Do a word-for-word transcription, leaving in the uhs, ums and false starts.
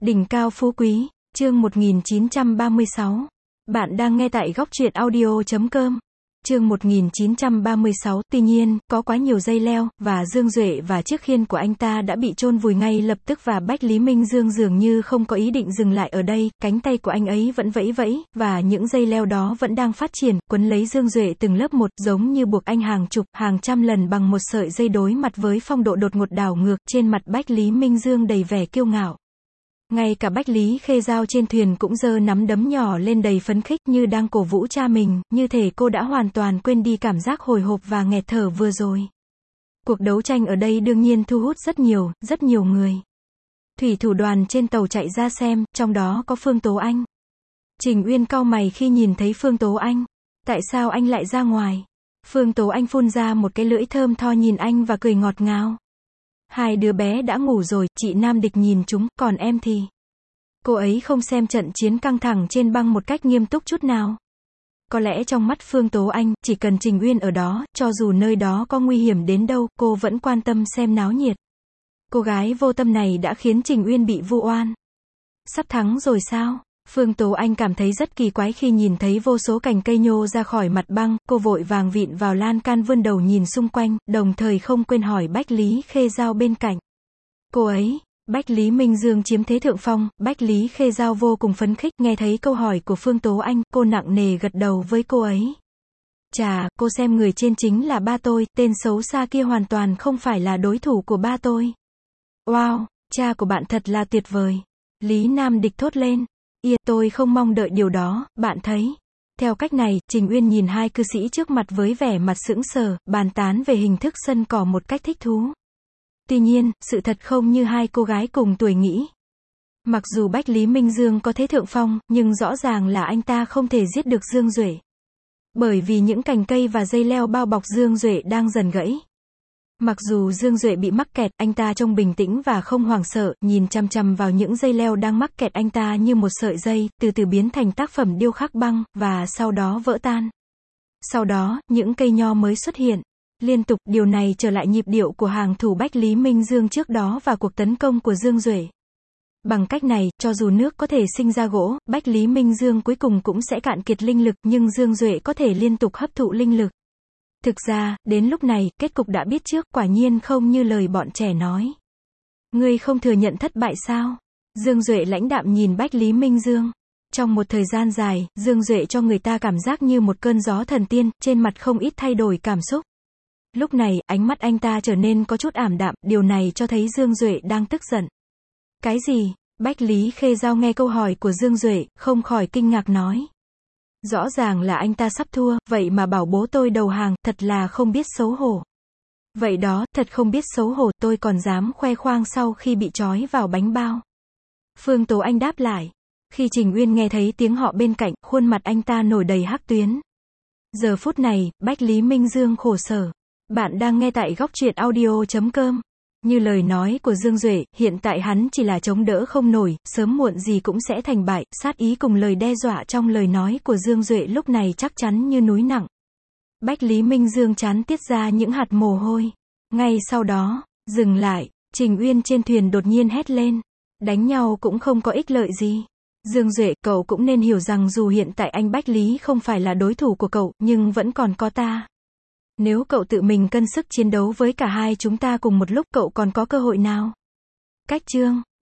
Đỉnh cao phú quý, chương một nghìn chín trăm ba mươi sáu. Bạn đang nghe tại góc truyện audio chấm com. Chương một nghìn chín trăm ba mươi sáu, tuy nhiên, có quá nhiều dây leo, và Dương Duệ và chiếc khiên của anh ta đã bị chôn vùi ngay lập tức và Bách Lý Minh Dương dường như không có ý định dừng lại ở đây, cánh tay của anh ấy vẫn vẫy vẫy, và những dây leo đó vẫn đang phát triển, quấn lấy Dương Duệ từng lớp một, giống như buộc anh hàng chục, hàng trăm lần bằng một sợi dây đối mặt với phong độ đột ngột đảo ngược, trên mặt Bách Lý Minh Dương đầy vẻ kiêu ngạo. Ngay cả Bách Lý Khê Dao trên thuyền cũng giơ nắm đấm nhỏ lên đầy phấn khích như đang cổ vũ cha mình, như thể cô đã hoàn toàn quên đi cảm giác hồi hộp và nghẹt thở vừa rồi. Cuộc đấu tranh ở đây đương nhiên thu hút rất nhiều, rất nhiều người. Thủy thủ đoàn trên tàu chạy ra xem, trong đó có Phương Tố Anh. Trình Uyên cau mày khi nhìn thấy Phương Tố Anh. Tại sao anh lại ra ngoài? Phương Tố Anh phun ra một cái lưỡi thơm tho nhìn anh và cười ngọt ngào. Hai đứa bé đã ngủ rồi, chị Nam Địch nhìn chúng, còn em thì... Cô ấy không xem trận chiến căng thẳng trên băng một cách nghiêm túc chút nào. Có lẽ trong mắt Phương Tố Anh, chỉ cần Trình Uyên ở đó, cho dù nơi đó có nguy hiểm đến đâu, cô vẫn quan tâm xem náo nhiệt. Cô gái vô tâm này đã khiến Trình Uyên bị vu oan. Sắp thắng rồi sao? Phương Tố Anh cảm thấy rất kỳ quái khi nhìn thấy vô số cành cây nhô ra khỏi mặt băng, cô vội vàng vịn vào lan can vươn đầu nhìn xung quanh, đồng thời không quên hỏi Bách Lý Khê Dao bên cạnh. Cô ấy, Bách Lý Minh Dương chiếm thế thượng phong, Bách Lý Khê Dao vô cùng phấn khích, nghe thấy câu hỏi của Phương Tố Anh, cô nặng nề gật đầu với cô ấy. Chà, cô xem người trên chính là ba tôi, tên xấu xa kia hoàn toàn không phải là đối thủ của ba tôi. Wow, cha của bạn thật là tuyệt vời. Lý Nam Địch thốt lên. Yên, tôi không mong đợi điều đó, bạn thấy. Theo cách này, Trình Uyên nhìn hai cư sĩ trước mặt với vẻ mặt sững sờ, bàn tán về hình thức sân cỏ một cách thích thú. Tuy nhiên, sự thật không như hai cô gái cùng tuổi nghĩ. Mặc dù Bách Lý Minh Dương có thế thượng phong, nhưng rõ ràng là anh ta không thể giết được Dương Duệ. Bởi vì những cành cây và dây leo bao bọc Dương Duệ đang dần gãy. Mặc dù Dương Duệ bị mắc kẹt, anh ta trông bình tĩnh và không hoảng sợ, nhìn chằm chằm vào những dây leo đang mắc kẹt anh ta như một sợi dây, từ từ biến thành tác phẩm điêu khắc băng, và sau đó vỡ tan. Sau đó, những cây nho mới xuất hiện. Liên tục, điều này trở lại nhịp điệu của hàng thủ Bách Lý Minh Dương trước đó và cuộc tấn công của Dương Duệ. Bằng cách này, cho dù nước có thể sinh ra gỗ, Bách Lý Minh Dương cuối cùng cũng sẽ cạn kiệt linh lực, nhưng Dương Duệ có thể liên tục hấp thụ linh lực. Thực ra, đến lúc này, kết cục đã biết trước, quả nhiên không như lời bọn trẻ nói. Ngươi không thừa nhận thất bại sao? Dương Duệ lãnh đạm nhìn Bách Lý Minh Dương. Trong một thời gian dài, Dương Duệ cho người ta cảm giác như một cơn gió thần tiên, trên mặt không ít thay đổi cảm xúc. Lúc này, ánh mắt anh ta trở nên có chút ảm đạm, điều này cho thấy Dương Duệ đang tức giận. Cái gì? Bách Lý Khê Dao nghe câu hỏi của Dương Duệ, không khỏi kinh ngạc nói. Rõ ràng là anh ta sắp thua, vậy mà bảo bố tôi đầu hàng, thật là không biết xấu hổ. Vậy đó, thật không biết xấu hổ, tôi còn dám khoe khoang sau khi bị trói vào bánh bao. Phương Tố Anh đáp lại. Khi Trình Uyên nghe thấy tiếng họ bên cạnh, khuôn mặt anh ta nổi đầy hắc tuyến. Giờ phút này, Bách Lý Minh Dương khổ sở. Bạn đang nghe tại góc truyện audio chấm com. Như lời nói của Dương Duệ, hiện tại hắn chỉ là chống đỡ không nổi, sớm muộn gì cũng sẽ thành bại, sát ý cùng lời đe dọa trong lời nói của Dương Duệ lúc này chắc chắn như núi nặng. Bách Lý Minh Dương trán tiết ra những hạt mồ hôi. Ngay sau đó, dừng lại, Trình Uyên trên thuyền đột nhiên hét lên. Đánh nhau cũng không có ích lợi gì. Dương Duệ, cậu cũng nên hiểu rằng dù hiện tại anh Bách Lý không phải là đối thủ của cậu, nhưng vẫn còn có ta. Nếu cậu tự mình cân sức chiến đấu với cả hai chúng ta cùng một lúc, cậu còn có cơ hội nào? Cách chương